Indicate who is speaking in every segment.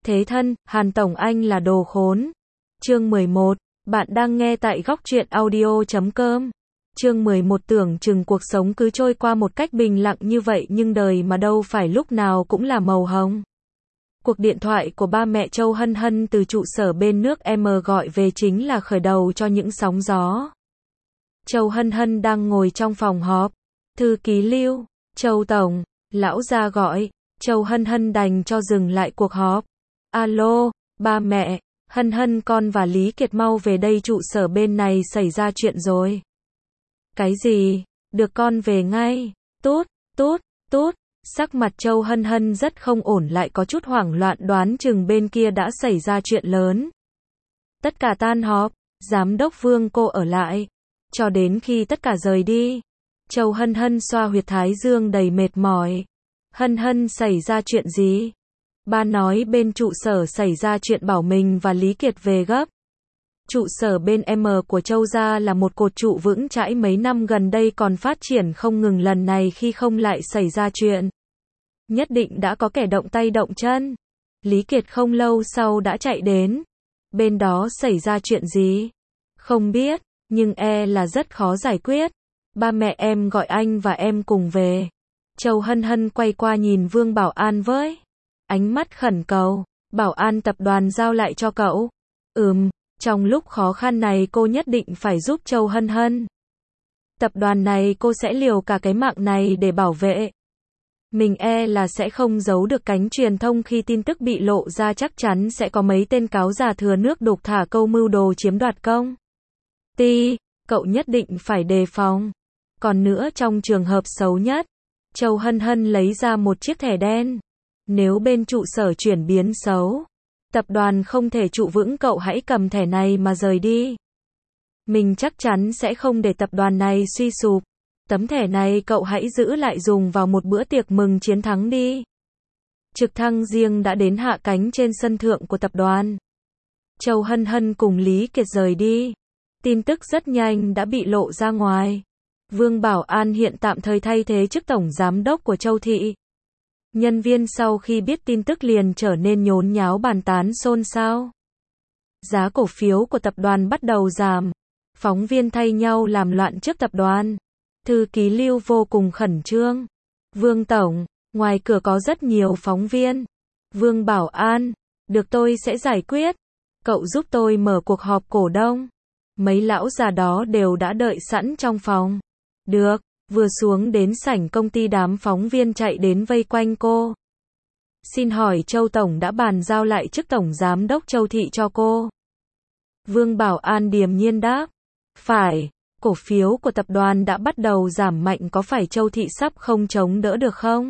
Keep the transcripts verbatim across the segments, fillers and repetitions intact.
Speaker 1: Thế thân, Hàn Tổng anh là đồ khốn. Chương mười một, bạn đang nghe tại góc truyện audio chấm com. Chương mười một tưởng chừng cuộc sống cứ trôi qua một cách bình lặng như vậy nhưng đời mà đâu phải lúc nào cũng là màu hồng. Cuộc điện thoại của ba mẹ Châu Hân Hân từ trụ sở bên nước M gọi về chính là khởi đầu cho những sóng gió. Châu Hân Hân đang ngồi trong phòng họp. Thư ký Lưu, Châu Tổng, lão gia gọi. Châu Hân Hân đành cho dừng lại cuộc họp. Alo, ba mẹ, Hân Hân con và Lý Kiệt mau về đây, trụ sở bên này xảy ra chuyện rồi. Cái gì? Được con về ngay. Tốt, tốt, tốt. Sắc mặt Châu Hân Hân rất không ổn, lại có chút hoảng loạn, đoán chừng bên kia đã xảy ra chuyện lớn. Tất cả tan họp, giám đốc Vương cô ở lại. Cho đến khi tất cả rời đi, Châu Hân Hân xoa huyệt thái dương đầy mệt mỏi. Hân Hân, xảy ra chuyện gì? Ba nói bên trụ sở xảy ra chuyện, bảo mình và Lý Kiệt về gấp. Trụ sở bên M của Châu gia là một cột trụ vững chãi mấy năm gần đây còn phát triển không ngừng, lần này khi không lại xảy ra chuyện. Nhất định đã có kẻ động tay động chân. Lý Kiệt không lâu sau đã chạy đến. Bên đó xảy ra chuyện gì? Không biết, nhưng e là rất khó giải quyết. Ba mẹ em gọi anh và em cùng về. Châu Hân Hân quay qua nhìn Vương Bảo An với ánh mắt khẩn cầu. Bảo An tập đoàn giao lại cho cậu. Ừm, trong lúc khó khăn này cô nhất định phải giúp Châu Hân Hân. Tập đoàn này cô sẽ liều cả cái mạng này để bảo vệ. Mình e là sẽ không giấu được cánh truyền thông, khi tin tức bị lộ ra chắc chắn sẽ có mấy tên cáo già thừa nước đục thả câu mưu đồ chiếm đoạt công ty, cậu nhất định phải đề phòng. Còn nữa, trong trường hợp xấu nhất, Châu Hân Hân lấy ra một chiếc thẻ đen. Nếu bên trụ sở chuyển biến xấu, tập đoàn không thể trụ vững, cậu hãy cầm thẻ này mà rời đi. Mình chắc chắn sẽ không để tập đoàn này suy sụp. Tấm thẻ này cậu hãy giữ lại dùng vào một bữa tiệc mừng chiến thắng đi. Trực thăng riêng đã đến hạ cánh trên sân thượng của tập đoàn. Châu Hân Hân cùng Lý Kiệt rời đi. Tin tức rất nhanh đã bị lộ ra ngoài. Vương Bảo An hiện tạm thời thay thế chức tổng giám đốc của Châu thị. Nhân viên sau khi biết tin tức liền trở nên nhốn nháo, bàn tán xôn xao. Giá cổ phiếu của tập đoàn bắt đầu giảm. Phóng viên thay nhau làm loạn trước tập đoàn. Thư ký Lưu vô cùng khẩn trương. Vương Tổng, ngoài cửa có rất nhiều phóng viên. Vương Bảo An, được, tôi sẽ giải quyết. Cậu giúp tôi mở cuộc họp cổ đông. Mấy lão già đó đều đã đợi sẵn trong phòng. Được, vừa xuống đến sảnh công ty đám phóng viên chạy đến vây quanh cô. Xin hỏi Châu Tổng đã bàn giao lại chức tổng giám đốc Châu thị cho cô? Vương Bảo An điềm nhiên đáp. Phải. Cổ phiếu của tập đoàn đã bắt đầu giảm mạnh, có phải Châu thị sắp không chống đỡ được không?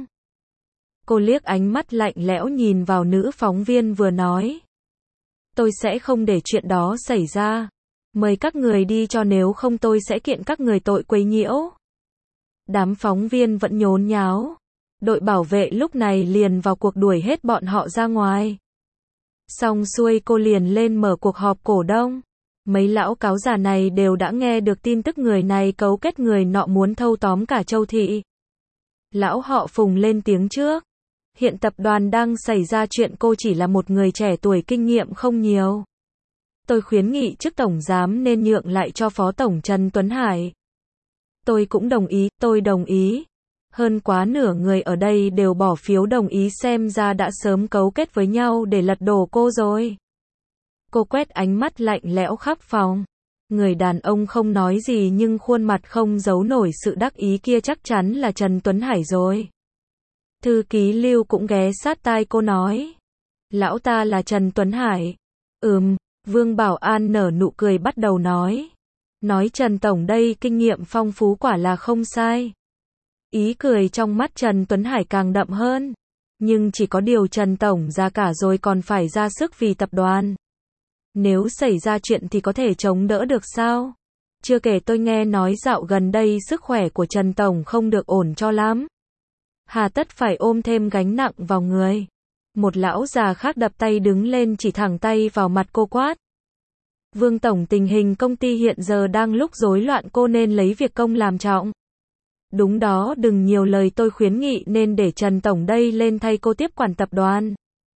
Speaker 1: Cô liếc ánh mắt lạnh lẽo nhìn vào nữ phóng viên vừa nói. Tôi sẽ không để chuyện đó xảy ra. Mời các người đi cho, nếu không tôi sẽ kiện các người tội quấy nhiễu. Đám phóng viên vẫn nhốn nháo. Đội bảo vệ lúc này liền vào cuộc đuổi hết bọn họ ra ngoài. Xong xuôi cô liền lên mở cuộc họp cổ đông. Mấy lão cáo già này đều đã nghe được tin tức người này cấu kết người nọ muốn thâu tóm cả Châu thị. Lão họ Phùng lên tiếng trước. Hiện tập đoàn đang xảy ra chuyện, cô chỉ là một người trẻ tuổi, kinh nghiệm không nhiều. Tôi khuyến nghị chức tổng giám nên nhượng lại cho phó tổng Trần Tuấn Hải. Tôi cũng đồng ý, tôi đồng ý. Hơn quá nửa người ở đây đều bỏ phiếu đồng ý, xem ra đã sớm cấu kết với nhau để lật đổ cô rồi. Cô quét ánh mắt lạnh lẽo khắp phòng. Người đàn ông không nói gì nhưng khuôn mặt không giấu nổi sự đắc ý, kia chắc chắn là Trần Tuấn Hải rồi. Thư ký Lưu cũng ghé sát tai cô nói. Lão ta là Trần Tuấn Hải. Ừm, Vương Bảo An nở nụ cười bắt đầu nói. Nói Trần Tổng đây kinh nghiệm phong phú quả là không sai. Ý cười trong mắt Trần Tuấn Hải càng đậm hơn. Nhưng chỉ có điều Trần Tổng già cả rồi còn phải ra sức vì tập đoàn. Nếu xảy ra chuyện thì có thể chống đỡ được sao? Chưa kể tôi nghe nói dạo gần đây sức khỏe của Trần Tổng không được ổn cho lắm. Hà tất phải ôm thêm gánh nặng vào người. Một lão già khác đập tay đứng lên chỉ thẳng tay vào mặt cô quát. Vương Tổng, tình hình công ty hiện giờ đang lúc rối loạn, cô nên lấy việc công làm trọng. Đúng đó, đừng nhiều lời, tôi khuyến nghị nên để Trần Tổng đây lên thay cô tiếp quản tập đoàn.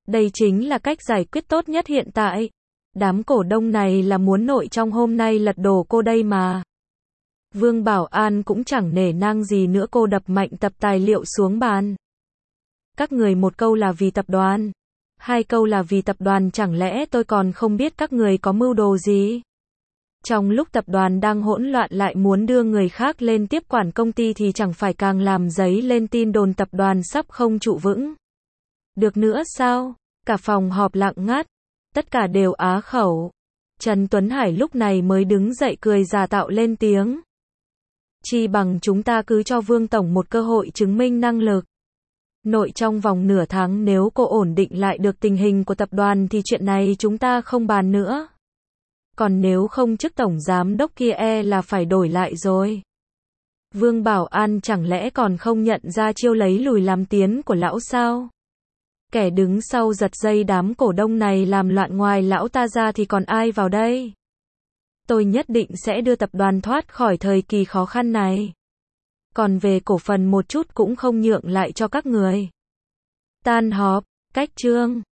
Speaker 1: Đây chính là cách giải quyết tốt nhất hiện tại. Đám cổ đông này là muốn nội trong hôm nay lật đổ cô đây mà. Vương Bảo An cũng chẳng nể nang gì nữa, cô đập mạnh tập tài liệu xuống bàn. Các người một câu là vì tập đoàn, hai câu là vì tập đoàn, chẳng lẽ tôi còn không biết các người có mưu đồ gì? Trong lúc tập đoàn đang hỗn loạn lại muốn đưa người khác lên tiếp quản công ty thì chẳng phải càng làm dấy lên tin đồn tập đoàn sắp không trụ vững được nữa sao? Cả phòng họp lặng ngắt, tất cả đều á khẩu. Trần Tuấn Hải lúc này mới đứng dậy cười giả tạo lên tiếng. Chi bằng chúng ta cứ cho Vương Tổng một cơ hội chứng minh năng lực. Nội trong vòng nửa tháng nếu cô ổn định lại được tình hình của tập đoàn thì chuyện này chúng ta không bàn nữa. Còn nếu không chức tổng giám đốc kia e là phải đổi lại rồi. Vương Bảo An chẳng lẽ còn không nhận ra chiêu lấy lùi làm tiến của lão sao? Kẻ đứng sau giật dây đám cổ đông này làm loạn ngoài lão ta ra thì còn ai vào đây? Tôi nhất định sẽ đưa tập đoàn thoát khỏi thời kỳ khó khăn này. Còn về cổ phần một chút cũng không nhượng lại cho các người. Tan họp, cách chương.